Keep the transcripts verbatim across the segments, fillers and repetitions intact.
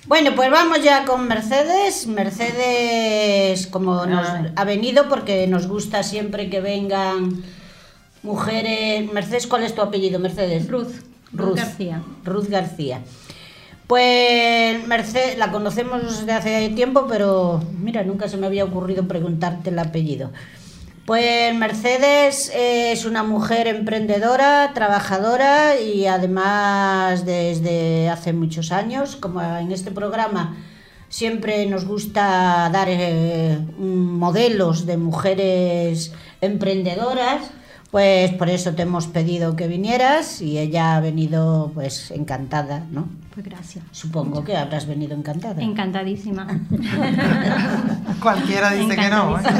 Bueno, pues vamos ya con Mercedes. Mercedes, como nos ha venido, porque nos gusta siempre que vengan mujeres. Mercedes, ¿cuál es tu apellido, Mercedes? Ruth. Ruth, Ruth García. Ruth García. Pues Mercedes, la conocemos desde hace tiempo, pero mira, nunca se me había ocurrido preguntarte el apellido. Pues Mercedes es una mujer emprendedora, trabajadora y además desde hace muchos años, como en este programa siempre nos gusta dar eh, modelos de mujeres emprendedoras, pues por eso te hemos pedido que vinieras y ella ha venido pues encantada, ¿no? Pues gracias. Supongo que habrás venido encantada. Encantadísima. Cualquiera dice que no, ¿eh?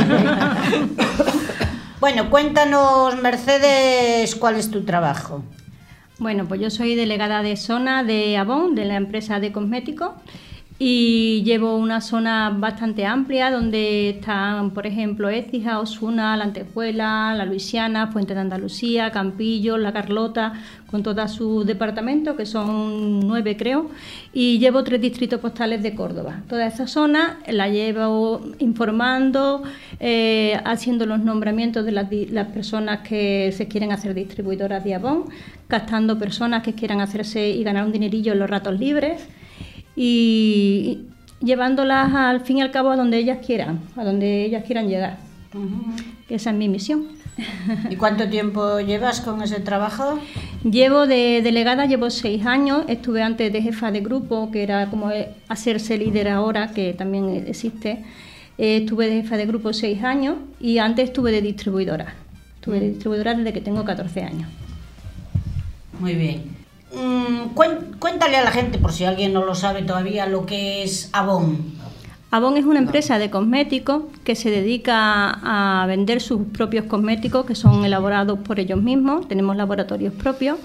Bueno, cuéntanos, Mercedes, ¿cuál es tu trabajo? Bueno, pues yo soy delegada de zona de Avon, de la empresa de cosméticos, y llevo una zona bastante amplia donde están, por ejemplo, Écija, Osuna, La Antejuela, La Luisiana, Fuente de Andalucía, Campillo, La Carlota, con todos sus departamentos, que son nueve creo, y llevo tres distritos postales de Córdoba. Toda esa zona la llevo informando, eh, haciendo los nombramientos de las, las personas que se quieren hacer distribuidoras de Avon, captando personas que quieran hacerse y ganar un dinerillo en los ratos libres, y llevándolas al fin y al cabo a donde ellas quieran, a donde ellas quieran llegar. Uh-huh. Esa es mi misión. ¿Y cuánto tiempo llevas con ese trabajo? Llevo de delegada, llevo seis años, estuve antes de jefa de grupo, que era como hacerse líder ahora, que también existe. Eh, estuve de jefa de grupo seis años y antes estuve de distribuidora. Estuve de distribuidora desde que tengo catorce años. Muy bien. Cuéntale a la gente, por si alguien no lo sabe todavía, lo que es Avon. Avon es una empresa de cosméticos que se dedica a vender sus propios cosméticos que son elaborados por ellos mismos. Tenemos laboratorios propios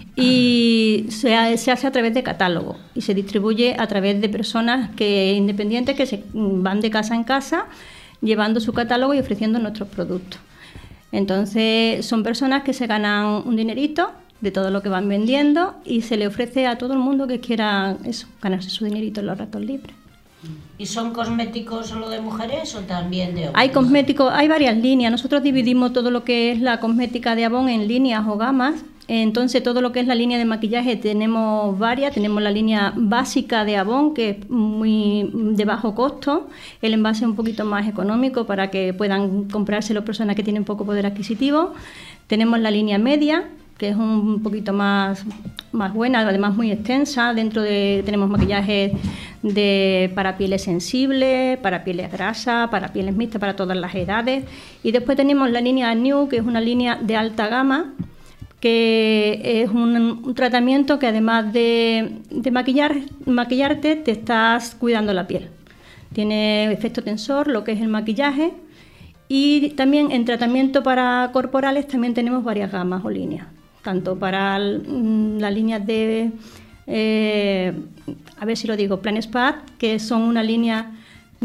y se, se hace a través de catálogo y se distribuye a través de personas que independientes que se van de casa en casa llevando su catálogo y ofreciendo nuestros productos. Entonces son personas que se ganan un dinerito de todo lo que van vendiendo y se le ofrece a todo el mundo que quiera eso, ganarse su dinerito en los ratos libres. ¿Y son cosméticos solo de mujeres o también de hombres? Hay cosméticos, hay varias líneas. Nosotros dividimos todo lo que es la cosmética de Avon en líneas o gamas. Entonces todo lo que es la línea de maquillaje tenemos varias. Tenemos la línea básica de Avon, que es muy de bajo costo. El envase es un poquito más económico para que puedan comprarse las personas que tienen poco poder adquisitivo. Tenemos la línea media, que es un poquito más, más buena, además muy extensa. Dentro de tenemos maquillaje de, para pieles sensibles, para pieles grasas, para pieles mixtas, para todas las edades. Y después tenemos la línea New, que es una línea de alta gama, que es un, un tratamiento que además de, de maquillar, maquillarte, te estás cuidando la piel. Tiene efecto tensor, lo que es el maquillaje. Y también en tratamiento para corporales también tenemos varias gamas o líneas. Tanto para las líneas de, eh, a ver si lo digo, Plan Spa, que son una línea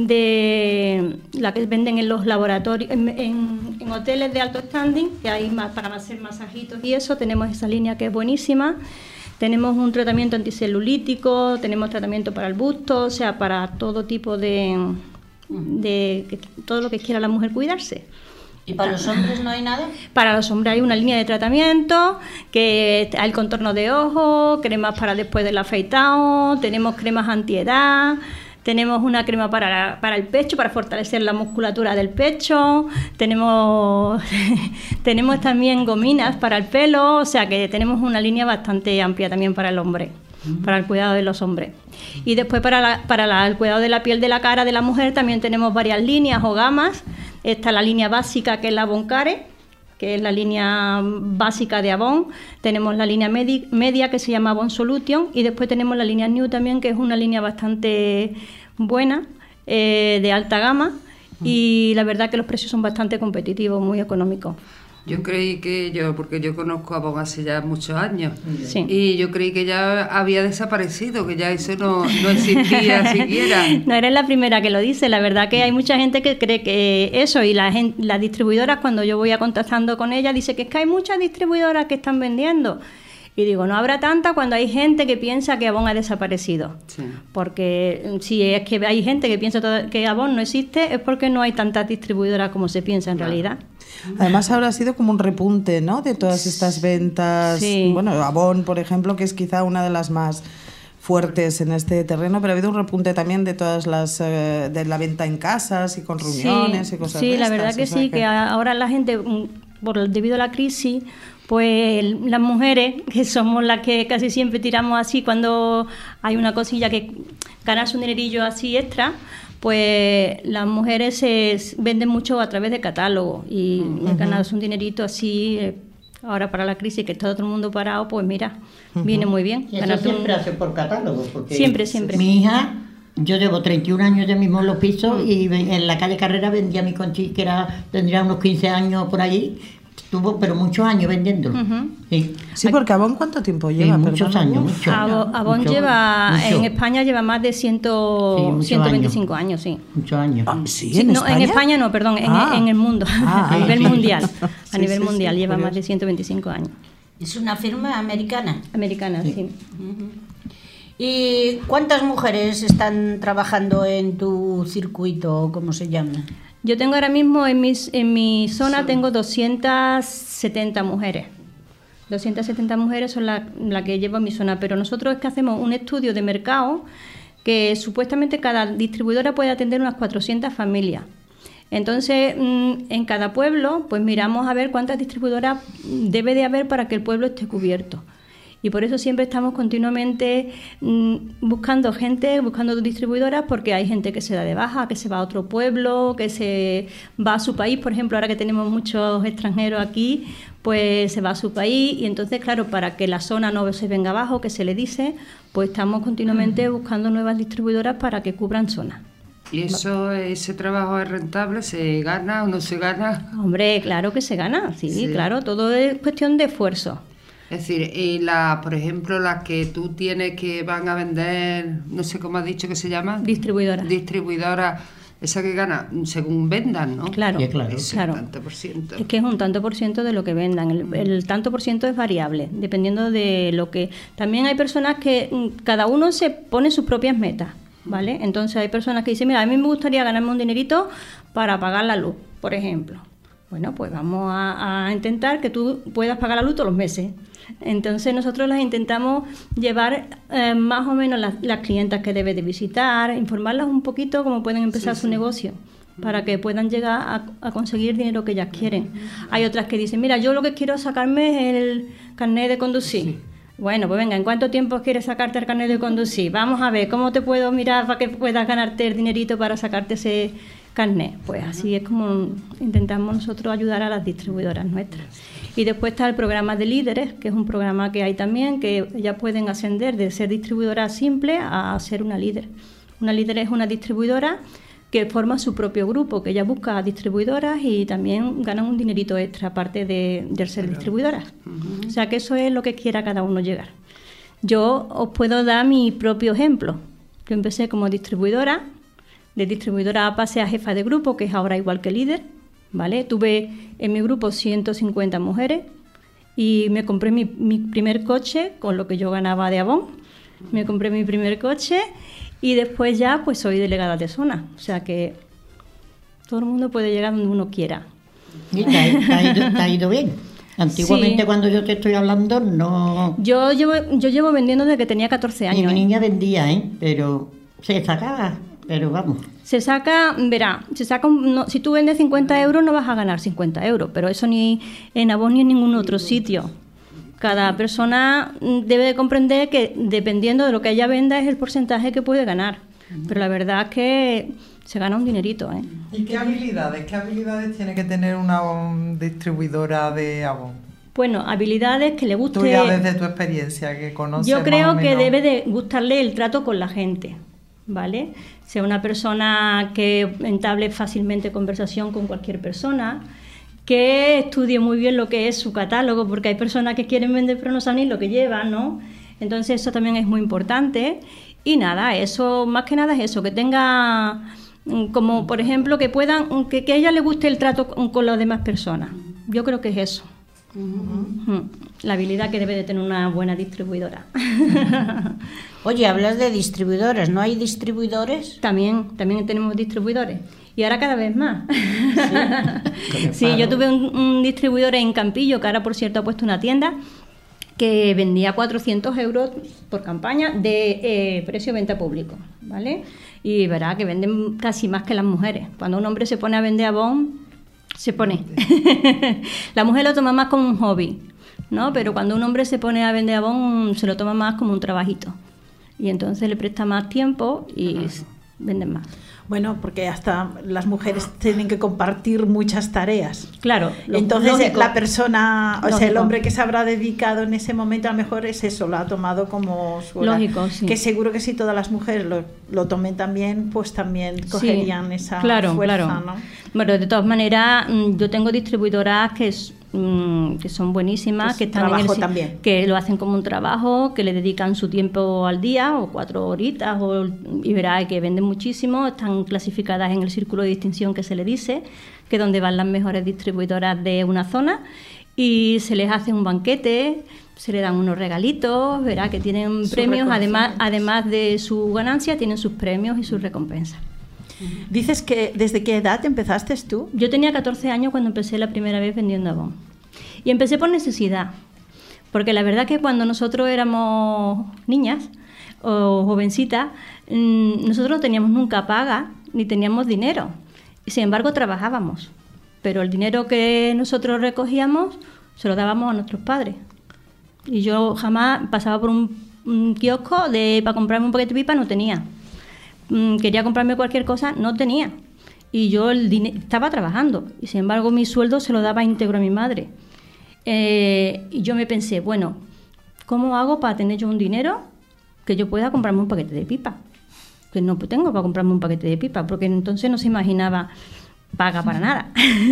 de la que venden en los laboratorios, en, en, en hoteles de alto standing, que hay más para hacer masajitos y eso, tenemos esa línea que es buenísima. Tenemos un tratamiento anticelulítico, tenemos tratamiento para el busto, o sea, para todo tipo de, de, de todo lo que quiera la mujer cuidarse. ¿Y para los hombres no hay nada? Para los hombres hay una línea de tratamiento, que hay el contorno de ojos, cremas para después del afeitado, tenemos cremas antiedad, tenemos una crema para, para el pecho, para fortalecer la musculatura del pecho, tenemos, tenemos también gominas para el pelo, o sea que tenemos una línea bastante amplia también para el hombre, uh-huh. para el cuidado de los hombres. Y después para, la, para la, el cuidado de la piel de la cara de la mujer también tenemos varias líneas o gamas. Está la línea básica, que es la Avon Care, que es la línea básica de Avon. Tenemos la línea medi- media, que se llama Avon Solution, y después tenemos la línea New también, que es una línea bastante buena, eh, de alta gama, y la verdad que los precios son bastante competitivos, muy económicos. Yo creí que yo, porque yo conozco a Avon hace ya muchos años, sí. y yo creí que ya había desaparecido, que ya eso no, no existía siquiera. No eres la primera que lo dice, la verdad que hay mucha gente que cree que eso, y la gente, las distribuidoras, cuando yo voy a contactando con ellas, dice que es que hay muchas distribuidoras que están vendiendo. Y digo, no habrá tanta cuando hay gente que piensa que Avon ha desaparecido. Sí. Porque si es que hay gente que piensa toda- que Avon no existe, es porque no hay tantas distribuidoras como se piensa en Claro. realidad. Además ahora ha sido como un repunte, ¿no? De todas estas ventas. Sí. Bueno, Avon, por ejemplo, que es quizá una de las más fuertes en este terreno, pero ha habido un repunte también de todas las eh, de la venta en casas y con reuniones Sí, y cosas sí, de la estas, verdad que o sea sí, que a- ahora la gente, mm, por debido a la crisis, pues las mujeres, que somos las que casi siempre tiramos así cuando hay una cosilla que ganas un dinerillo así extra, pues las mujeres se s- venden mucho a través de catálogo y ganas un dinerito así. eh, Ahora para la crisis que está todo el mundo parado, pues mira, viene muy bien. Y eso Ganarte un- siempre hace por catálogo. Porque Siempre, siempre. Mi hija, yo llevo treinta y un años ya mismo en los pisos y ve- en la calle Carrera vendía mi Conchi, que era, tendría unos quince años por allí, tuvo pero muchos años vendiéndolo. Ujú. Sí. Sí, porque Avon, ¿cuánto tiempo Sí, lleva? muchos Perdona, años, Uf. muchos. Abo- Avon Mucho- lleva, mucho. en España lleva más de cien, Sí, muchos ciento veinticinco años, sí. Muchos años. Ah, sí, Sí, ¿en no, España? en España no, perdón, en, Ah. en el mundo, Ah, a nivel sí. mundial. A Sí, nivel sí, mundial sí, lleva curioso. más de ciento veinticinco años. Es una firma americana. Americana, sí. ¿Y cuántas mujeres están trabajando en tu circuito, o cómo se llama? Yo tengo ahora mismo en, mis, en mi zona tengo doscientas setenta mujeres. doscientas setenta mujeres son las la que llevo en mi zona, pero nosotros es que hacemos un estudio de mercado que supuestamente cada distribuidora puede atender unas cuatrocientas familias. Entonces, mm, en cada pueblo, pues miramos a ver cuántas distribuidoras debe de haber para que el pueblo esté cubierto. Y por eso siempre estamos continuamente mm, buscando gente, buscando distribuidoras, porque hay gente que se da de baja, que se va a otro pueblo, que se va a su país. Por ejemplo, ahora que tenemos muchos extranjeros aquí, pues se va a su país. Y entonces, claro, para que la zona no se venga abajo, que se le dice, pues estamos continuamente buscando nuevas distribuidoras para que cubran zonas. ¿Y eso, ese trabajo es rentable? ¿Se gana o no se gana? Hombre, claro que se gana, sí, Sí. claro, todo es cuestión de esfuerzo. Es decir, y la, por ejemplo, las que tú tienes que van a vender, no sé cómo has dicho que se llama, Distribuidora. distribuidora, esa que gana según vendan, ¿no? Claro, Sí, claro. Ese claro. tanto por ciento. Es que es un tanto por ciento de lo que vendan. El, el tanto por ciento es variable, dependiendo de lo que... También hay personas que mm, cada uno se pone sus propias metas, ¿vale? Entonces hay personas que dicen, mira, a mí me gustaría ganarme un dinerito para pagar la luz, por ejemplo. Bueno, pues vamos a, a intentar que tú puedas pagar la luz todos los meses. Entonces nosotros las intentamos llevar eh, más o menos las, las clientas que debe de visitar, informarlas un poquito cómo pueden empezar su negocio, para que puedan llegar a, a conseguir dinero que ellas quieren. Hay otras que dicen, mira, yo lo que quiero es sacarme el carnet de conducir. Bueno, pues venga, ¿en cuánto tiempo quieres sacarte el carnet de conducir? Vamos a ver, ¿cómo te puedo mirar para que puedas ganarte el dinerito para sacarte ese carnet? Pues así es como intentamos nosotros ayudar a las distribuidoras nuestras. Y después está el programa de líderes, que es un programa que hay también, que ya pueden ascender de ser distribuidora simple a ser una líder. Una líder es una distribuidora que forma su propio grupo, que ella busca distribuidoras y también ganan un dinerito extra aparte de, de ser distribuidoras. O sea que eso es lo que quiera cada uno llegar. Yo os puedo dar mi propio ejemplo. Yo empecé como distribuidora, de distribuidora pasé a jefa de grupo, que es ahora igual que líder, ¿vale? Tuve en mi grupo ciento cincuenta mujeres y me compré mi, mi primer coche con lo que yo ganaba de Avon. Me compré mi primer coche y después ya pues soy delegada de zona. O sea que todo el mundo puede llegar donde uno quiera. Y te ha, te ha ido, te ha ido bien. Antiguamente Sí. cuando yo te estoy hablando no... Yo llevo, yo llevo vendiendo desde que tenía catorce Y años. mi ¿eh? niña vendía, ¿eh? Pero se sacaba, pero vamos. Se saca, verá, se saca un- no, si tú vendes cincuenta euros no vas a ganar cincuenta euros, pero eso ni en Avon ni en ningún otro sitio. Cada persona mm, debe de comprender que dependiendo de lo que ella venda es el porcentaje que puede ganar. Pero la verdad es que se gana un dinerito, ¿eh? ¿Y qué habilidades? ¿Qué habilidades tiene que tener una um, distribuidora de Avon? Bueno, habilidades que le guste. Tú ya desde tu experiencia, que conoces Yo más creo o que menos. debe de gustarle el trato con la gente, ¿vale? Sea una persona que entable fácilmente conversación con cualquier persona, que estudie muy bien lo que es su catálogo, porque hay personas que quieren vender pero no saben ni lo que llevan, ¿no? Entonces eso también es muy importante. Y nada, eso, más que nada es eso, que tenga, mm, como por ejemplo, que puedan, que, que a ella le guste el trato con, con las demás personas. Yo creo que es eso. Uh-huh. La habilidad que debe de tener una buena distribuidora. Oye, hablas de distribuidores, ¿no hay distribuidores? También, también tenemos distribuidores. Y ahora cada vez más. Sí, sí, yo tuve un, un distribuidor en Campillo, que ahora por cierto ha puesto una tienda, que vendía cuatrocientos euros por campaña de eh, precio-venta público, ¿vale? Y verá que venden casi más que las mujeres. Cuando un hombre se pone a vender Avon, se pone. La mujer lo toma más como un hobby, ¿no? Pero cuando un hombre se pone a vender Avon, se lo toma más como un trabajito. Y entonces le presta más tiempo y venden más. Bueno, porque hasta las mujeres tienen que compartir muchas tareas. Claro. Entonces lógico. la persona, o Lógico. sea, el hombre que se habrá dedicado en ese momento a lo mejor es eso, lo ha tomado como su hora. Lógico, sí. Que seguro que si todas las mujeres lo, lo tomen también, pues también cogerían Sí, esa claro, fuerza, claro. ¿no? Bueno, de todas maneras, yo tengo distribuidoras que, es, que son buenísimas, Es que están en trabajo el, también. que lo hacen como un trabajo, que le dedican su tiempo al día o cuatro horitas o, y verá que venden muchísimo, están clasificadas en el círculo de distinción que se le dice, que es donde van las mejores distribuidoras de una zona y se les hace un banquete, se le dan unos regalitos, verá que tienen Su premios, además, reconocimiento. además de su ganancia, tienen sus premios y sus recompensas. Dices que ¿desde qué edad empezaste tú? Yo tenía catorce años cuando empecé la primera vez vendiendo Avon. Y empecé por necesidad, porque la verdad que cuando nosotros éramos niñas o jovencitas, nosotros no teníamos nunca paga ni teníamos dinero. Y sin embargo trabajábamos. Pero el dinero que nosotros recogíamos se lo dábamos a nuestros padres. Y yo jamás pasaba por un, un kiosco de, para comprarme un paquete de pipa, no tenía. Quería comprarme cualquier cosa, no tenía. Y yo el dine- estaba trabajando. Y sin embargo mi sueldo se lo daba íntegro a mi madre. Eh, y yo me pensé, bueno, ¿cómo hago para tener yo un dinero que yo pueda comprarme un paquete de pipa? Que no tengo para comprarme un paquete de pipa, porque entonces no se imaginaba paga para nada.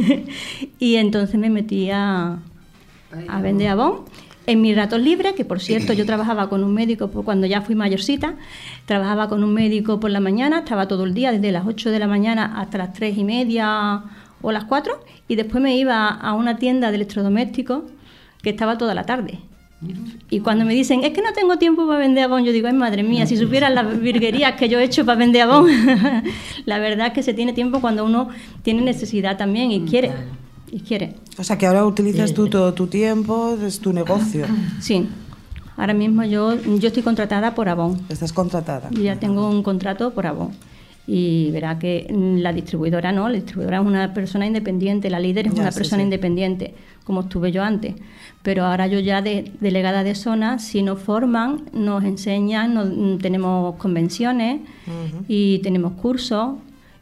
Y entonces me metí a, a vender Avon. En mis ratos libres, que por cierto yo trabajaba con un médico por cuando ya fui mayorcita, trabajaba con un médico por la mañana, estaba todo el día, desde las ocho de la mañana hasta las tres y media o las cuatro, y después me iba a una tienda de electrodomésticos que estaba toda la tarde. Y cuando me dicen, es que no tengo tiempo para vender Avon, yo digo, ay madre mía, si supieran las virguerías que yo he hecho para vender Avon. La verdad es que se tiene tiempo cuando uno tiene necesidad también y quiere. Y quiere. O sea, que ahora utilizas tú todo tu tiempo, es tu negocio. Sí. Ahora mismo yo, yo estoy contratada por Avon. Estás contratada. Yo ya tengo un contrato por Avon. Y verá que la distribuidora no, la distribuidora es una persona independiente, la líder es Ya, una sí, persona sí. independiente, como estuve yo antes. Pero ahora yo ya de delegada de zona, si nos forman, nos enseñan, nos- tenemos convenciones y tenemos cursos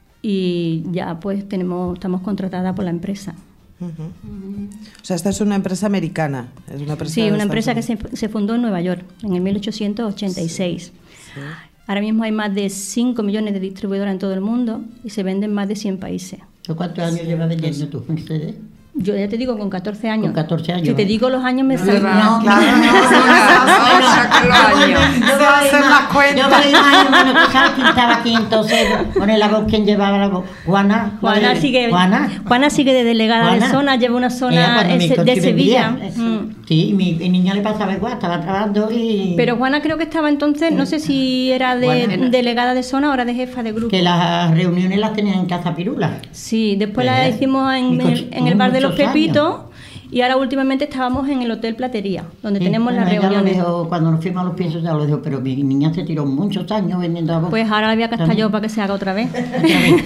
y ya pues tenemos estamos contratadas por la empresa. Ujú. O sea, esta es una empresa americana. Es una empresa Sí, de una Estados empresa que Unidos. se, se fundó en Nueva York en el mil ochocientos ochenta y seis. Ahora mismo hay más de cinco millones de distribuidoras en todo el mundo y se venden en más de cien países. ¿Cuántos años llevas vendiendo tú Mercedes? Yo ya te digo, con catorce años. Con catorce años, Si te ¿eh? digo los años, me No salen. le va. No, Claro, no, Vamos a sacar los años. Yo Se hacen voy las más- cuentas. Yo voy más años, bueno, tú sabes quién estaba aquí entonces, con el voz, quién llevaba la voz. Juana. Juana eh, sigue, Juana. Juana sigue de delegada Juana. de zona, lleva una Ella zona cuando mi ese- coche de Sevilla. vendía, eso. Mm. Sí, y mi, mi niña le pasaba igual, estaba trabajando y... Pero Juana creo que estaba entonces, no sé si era de Juana. delegada de zona o era de jefa de grupo. que las reuniones las tenían en Casa Pirula. Sí, después la ¿Verdad? hicimos en, Mi el, coche en el tuvo bar de los muchos Pepitos años. y ahora últimamente estábamos en el Hotel Platería, donde Sí, tenemos las bueno, ella lo reuniones. dejó, cuando nos fuimos a los pisos ya lo dejó, pero mi niña se tiró muchos años vendiendo voz. Pues ahora la voy a cascar También. yo para que se haga otra vez. Otra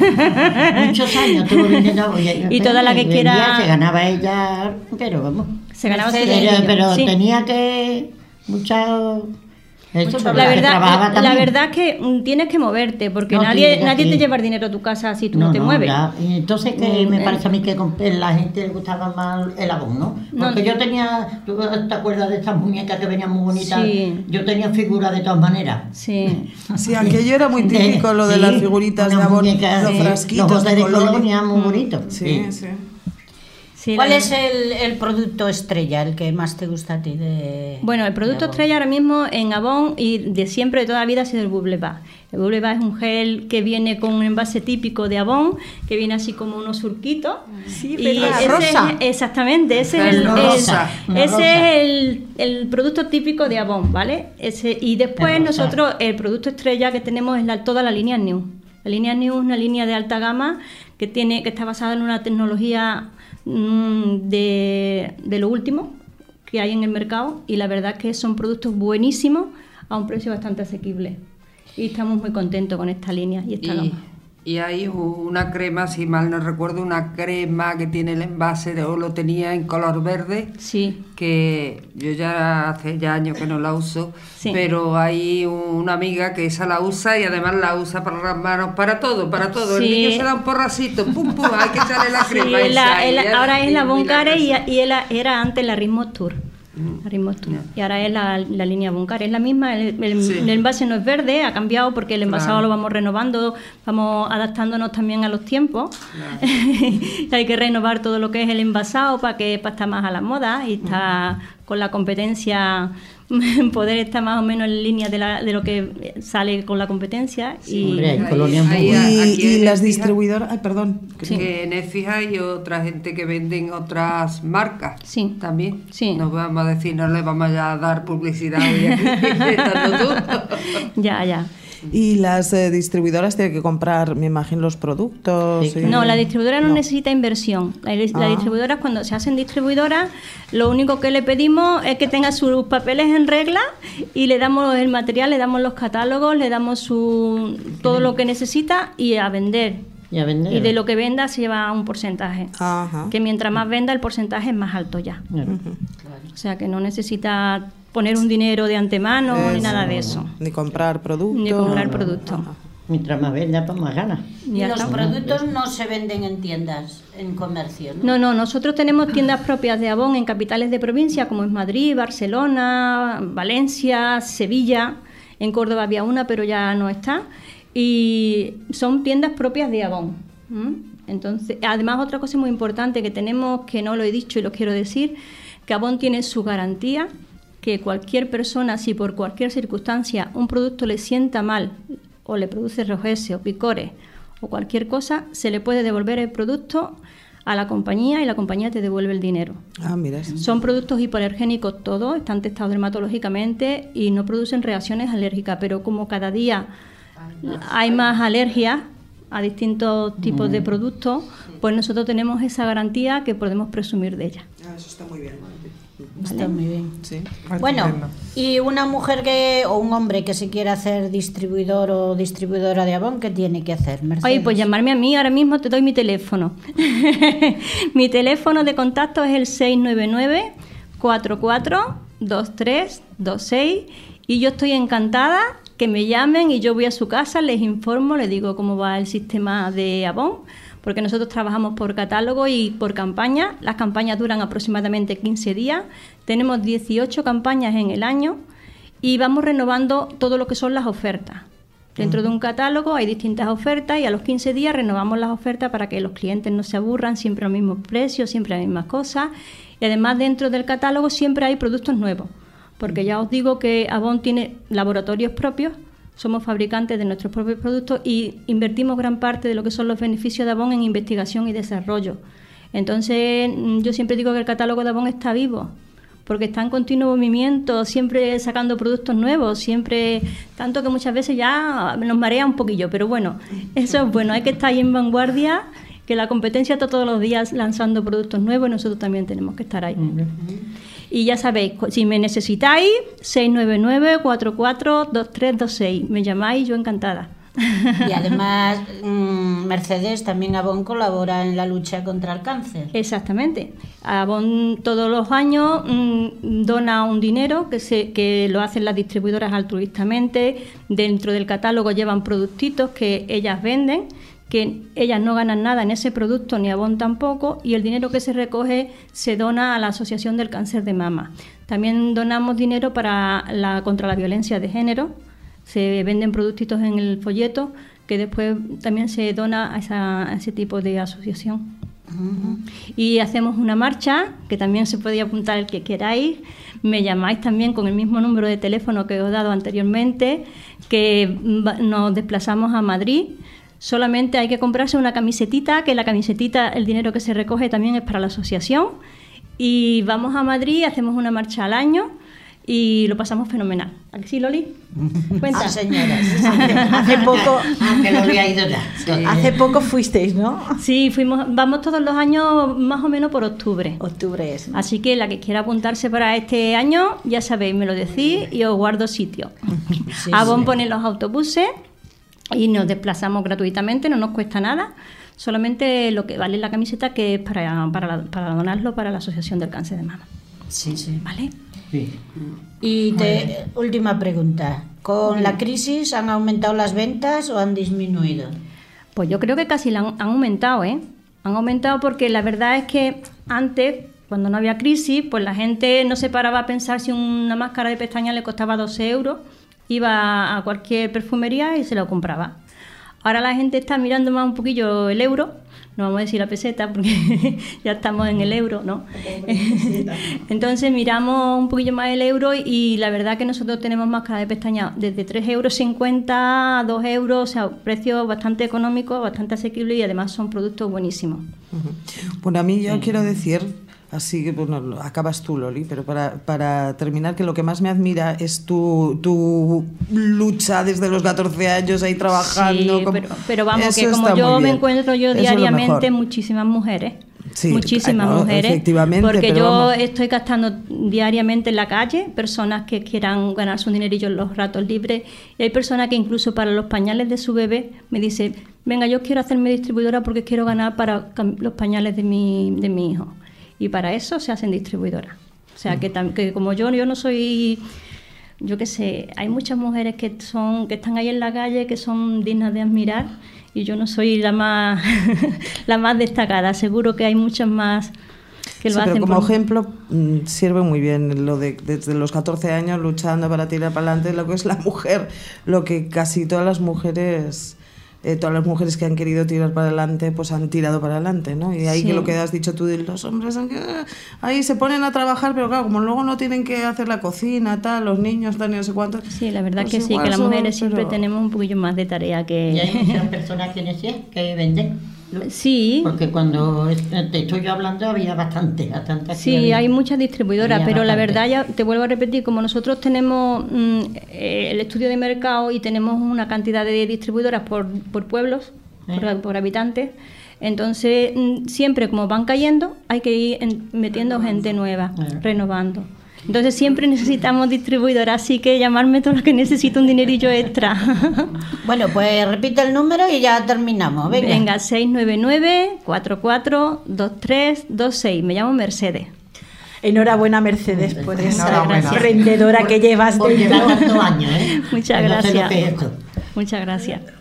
vez. Muchos años estuvo vendiendo voz. Y toda la que vendía, quiera- Se ganaba ella, pero vamos. Se ganaba su Mercedes, Pero, dinerillo. pero Sí. tenía que... Mucha... Eso, pero La que verdad, trabajaba la también. verdad es que mm, tienes que moverte, porque No, nadie, sí, ya nadie sí. te lleva el dinero a tu casa si tú no, te mueves. ya. Y entonces que Mm, me eh. parece a mí que con- la gente le gustaba más el Avon, ¿no? No, Porque no. yo tenía, ¿tú te acuerdas de estas muñecas que venían muy bonitas? Sí. Yo tenía figuras de todas maneras. Sí. Sí, aquello era muy típico, lo de Sí, las figuritas de unas Avon, muñecas, los sí, frasquitos los botes de colores. colonia muy bonitos. Sí, sí. Sí, ¿Cuál la- es el, el producto estrella, el que más te gusta a ti de Bueno, el producto de Avon? estrella ahora mismo en Avon y de siempre, de toda la vida, ha sido el Buble Bar. El Bubble Bath es un gel que viene con un envase típico de Avon, que viene así como unos surquitos. Sí, y ¿verdad? ese Rosa. es- exactamente, ese es el, Una el- rosa, una ese rosa. es el, el producto típico de Avon, ¿vale? Ese, y después El rosa. nosotros, el producto estrella que tenemos es la, toda la línea New. La línea New es una línea de alta gama que tiene que está basada en una tecnología mm, de, de lo último que hay en el mercado, y la verdad es que son productos buenísimos a un precio bastante asequible. Y estamos muy contentos con esta línea y esta Y, gama. y hay una crema, si mal no recuerdo, una crema que tiene el envase, de, o lo tenía en color verde, Sí, que yo ya hace ya años que no la uso, Sí. pero hay una amiga que esa la usa y además la usa para las manos, para todo, para todo. Sí. El niño se da un porracito, pum, pum, hay que echarle la sí, crema. es la- esa, es y la- ya- ahora es la y Boncare y, milagrosa. y era, era antes la Ritmo Tour. La Ritmo Tour. Ya. Y ahora es la, la línea Boncare. Es la misma, el, el- Sí. el envase no es verde, ha cambiado porque el envasado Claro. lo vamos renovando, vamos adaptándonos también a los tiempos. Hay que renovar todo lo que es el envasado para que para estar más a la moda y está con la competencia, poder estar más o menos en línea de, la- de lo que sale con la competencia. Y Hombre, hay Ahí- colonias muy ahí- buenas. Y, aquí y en las Écija- distribuidoras, ay, perdón. Que en Écija hay otra gente que venden otras marcas Sí. también. Sí. No vamos a decir, no le vamos a dar publicidad hoy aquí, estando tú. ya, ya. Y las eh, distribuidoras tienen que comprar, me imagino, los productos. Sí. y- No, la distribuidora no, No. necesita inversión. La, la Ah. distribuidora, cuando se hacen distribuidoras, lo único que le pedimos es que tenga sus papeles en regla y le damos el material, le damos los catálogos, le damos su, todo lo que necesita y a vender. Y a vender. Y de lo que venda se lleva un porcentaje. Ajá. Que mientras más venda, el porcentaje es más alto ya. Claro. O sea que no necesita poner un dinero de antemano ni Eso. nada de eso. Ni comprar productos. Ni comprar producto. Mientras más venda, pues más gana. Y Ya los está. productos no se venden en tiendas, en comercio, ¿no? No, no, nosotros tenemos tiendas propias de Avon en capitales de provincia como es Madrid, Barcelona, Valencia, Sevilla. En Córdoba había una, pero ya no está. Y son tiendas propias de Avon. ¿m? Entonces, además, otra cosa muy importante que tenemos, que no lo he dicho y lo quiero decir, que Avon tiene su garantía, que cualquier persona, si por cualquier circunstancia un producto le sienta mal o le produce rojeces o picores o cualquier cosa, se le puede devolver el producto a la compañía y la compañía te devuelve el dinero. Ah, mira. eso. Son productos hipoalergénicos todos, están testados dermatológicamente y no producen reacciones alérgicas, pero como cada día hay más alergias a distintos tipos de productos, pues nosotros tenemos esa garantía que podemos presumir de ella. Ah, eso está muy bien. Está muy bien. Sí. Bueno, Estupendo. y una mujer que o un hombre que se quiera hacer distribuidor o distribuidora de Avon, ¿qué tiene que hacer, Mercedes? Oye, pues llamarme a mí, ahora mismo te doy mi teléfono. Mi teléfono de contacto es el seis nueve nueve, cuatro cuatro, dos tres dos seis y yo estoy encantada que me llamen y yo voy a su casa, les informo, les digo cómo va el sistema de Avon, porque nosotros trabajamos por catálogo y por campaña. Las campañas duran aproximadamente quince días, tenemos dieciocho campañas en el año y vamos renovando todo lo que son las ofertas. Dentro de un catálogo hay distintas ofertas y a los quince días renovamos las ofertas para que los clientes no se aburran, siempre a los mismos precios, siempre las mismas cosas. Y además dentro del catálogo siempre hay productos nuevos, porque ya os digo que Avon tiene laboratorios propios, somos fabricantes de nuestros propios productos y invertimos gran parte de lo que son los beneficios de Avon en investigación y desarrollo. Entonces mm, yo siempre digo que el catálogo de Avon está vivo, porque está en continuo movimiento, siempre sacando productos nuevos, siempre, tanto que muchas veces ya nos marea un poquillo, pero bueno, eso es bueno, hay que estar ahí en vanguardia, que la competencia está todos los días lanzando productos nuevos y nosotros también tenemos que estar ahí. Y ya sabéis, si me necesitáis, seis nueve nueve, cuatro cuatro, dos tres dos seis, me llamáis, yo encantada. Y además, mm, Mercedes, también Avon colabora en la lucha contra el cáncer. Exactamente. Avon todos los años mm, dona un dinero que se que lo hacen las distribuidoras altruistamente. Dentro del catálogo llevan productitos que ellas venden, que ellas no ganan nada en ese producto, ni Avon tampoco, y el dinero que se recoge se dona a la Asociación del Cáncer de Mama. También donamos dinero para la contra la violencia de género. Se venden productitos en el folleto que después también se dona a, esa, a ese tipo de asociación. Uh-huh. Y hacemos una marcha, que también se podía apuntar el que queráis. Me llamáis también con el mismo número de teléfono que os he dado anteriormente, que nos desplazamos a Madrid. Solamente hay que comprarse una camisetita, que la camisetita, el dinero que se recoge también es para la asociación. Y vamos a Madrid, hacemos una marcha al año y lo pasamos fenomenal. ¿A que sí, Loli? Cuenta. Ah, señora, sí, señora. Hace poco... Ah, que Loli ha ido ya. Sí. Hace poco fuisteis, ¿no? Sí, fuimos, vamos todos los años más o menos por octubre. Octubre es, ¿no? Así que la que quiera apuntarse para este año, ya sabéis, me lo decís y os guardo sitio. Sí, Avon sí. pone los autobuses y nos desplazamos gratuitamente, no nos cuesta nada. Solamente lo que vale la camiseta, que es para, para, para donarlo para la Asociación del Cáncer de Mama. Sí, sí. ¿Vale? Sí. Y te, última pregunta. ¿Con la crisis han aumentado las ventas o han disminuido? Pues yo creo que casi la han, han aumentado, ¿eh? Han aumentado porque la verdad es que antes, cuando no había crisis, pues la gente no se paraba a pensar si una máscara de pestañas le costaba doce euros, iba a cualquier perfumería y se lo compraba. Ahora la gente está mirando más un poquillo el euro, no vamos a decir la peseta porque ya estamos en el euro, ¿no? Entonces miramos un poquillo más el euro y la verdad que nosotros tenemos máscara de pestañas desde tres euros cincuenta a dos euros, o sea, precios bastante económicos, bastante asequibles y además son productos buenísimos. Uh-huh. Bueno, a mí yo quiero decir, así que bueno, acabas tú, Loli, pero para, para terminar, que lo que más me admira es tu, tu lucha desde los catorce años ahí trabajando. Sí, como, pero, pero vamos, eso que como está yo muy me bien. encuentro yo Eso es lo diariamente mejor. muchísimas mujeres. Sí, muchísimas claro, mujeres, efectivamente, porque pero yo vamos. estoy gastando diariamente en la calle, personas que quieran ganarse un dinerillo en los ratos libres, y hay personas que incluso para los pañales de su bebé me dicen, venga, yo quiero hacerme distribuidora porque quiero ganar para los pañales de mi, de mi hijo, y para eso se hacen distribuidoras. O sea, que, tam- que como yo, yo no soy, yo qué sé, hay muchas mujeres que son que están ahí en la calle, que son dignas de admirar, y yo no soy la más la más destacada. Seguro que hay muchas más que lo Sí, hacen pero como por... ejemplo mm, sirve muy bien lo de desde los catorce años luchando para tirar para adelante lo que es la mujer, lo que casi todas las mujeres, eh, todas las mujeres que han querido tirar para adelante, pues han tirado para adelante, ¿no? Y ahí Sí. que lo que has dicho tú de los hombres, aunque, eh, ahí se ponen a trabajar, pero claro, como luego no tienen que hacer la cocina, tal, los niños, tal, y no sé cuánto. Sí, la verdad pues que sí, igual que las son- mujeres siempre pero- tenemos un poquillo más de tarea Y hay que... muchas personas que decían que venden. Sí, Porque cuando es- te estoy yo hablando había bastante, bastante. aquí sí, había- hay muchas distribuidoras, había pero la bastante. verdad, ya te vuelvo a repetir, como nosotros tenemos mm, eh, el estudio de mercado y tenemos una cantidad de distribuidoras por, por pueblos, ¿Eh? por, por habitantes, entonces mm, siempre como van cayendo hay que ir en- metiendo gente nueva, Eh. renovando. Entonces siempre necesitamos distribuidoras, así que llamarme todo lo que necesito un dinerillo extra. Bueno, pues repite el número y ya terminamos. Venga. Venga, seis nueve nueve, cuatro cuatro, dos tres dos seis. Me llamo Mercedes. Enhorabuena, Mercedes, por esa Enhorabuena. emprendedora que llevas Por dentro. llevar tantos años, ¿eh? Muchas Que no sé lo gracias. que es esto. Muchas gracias.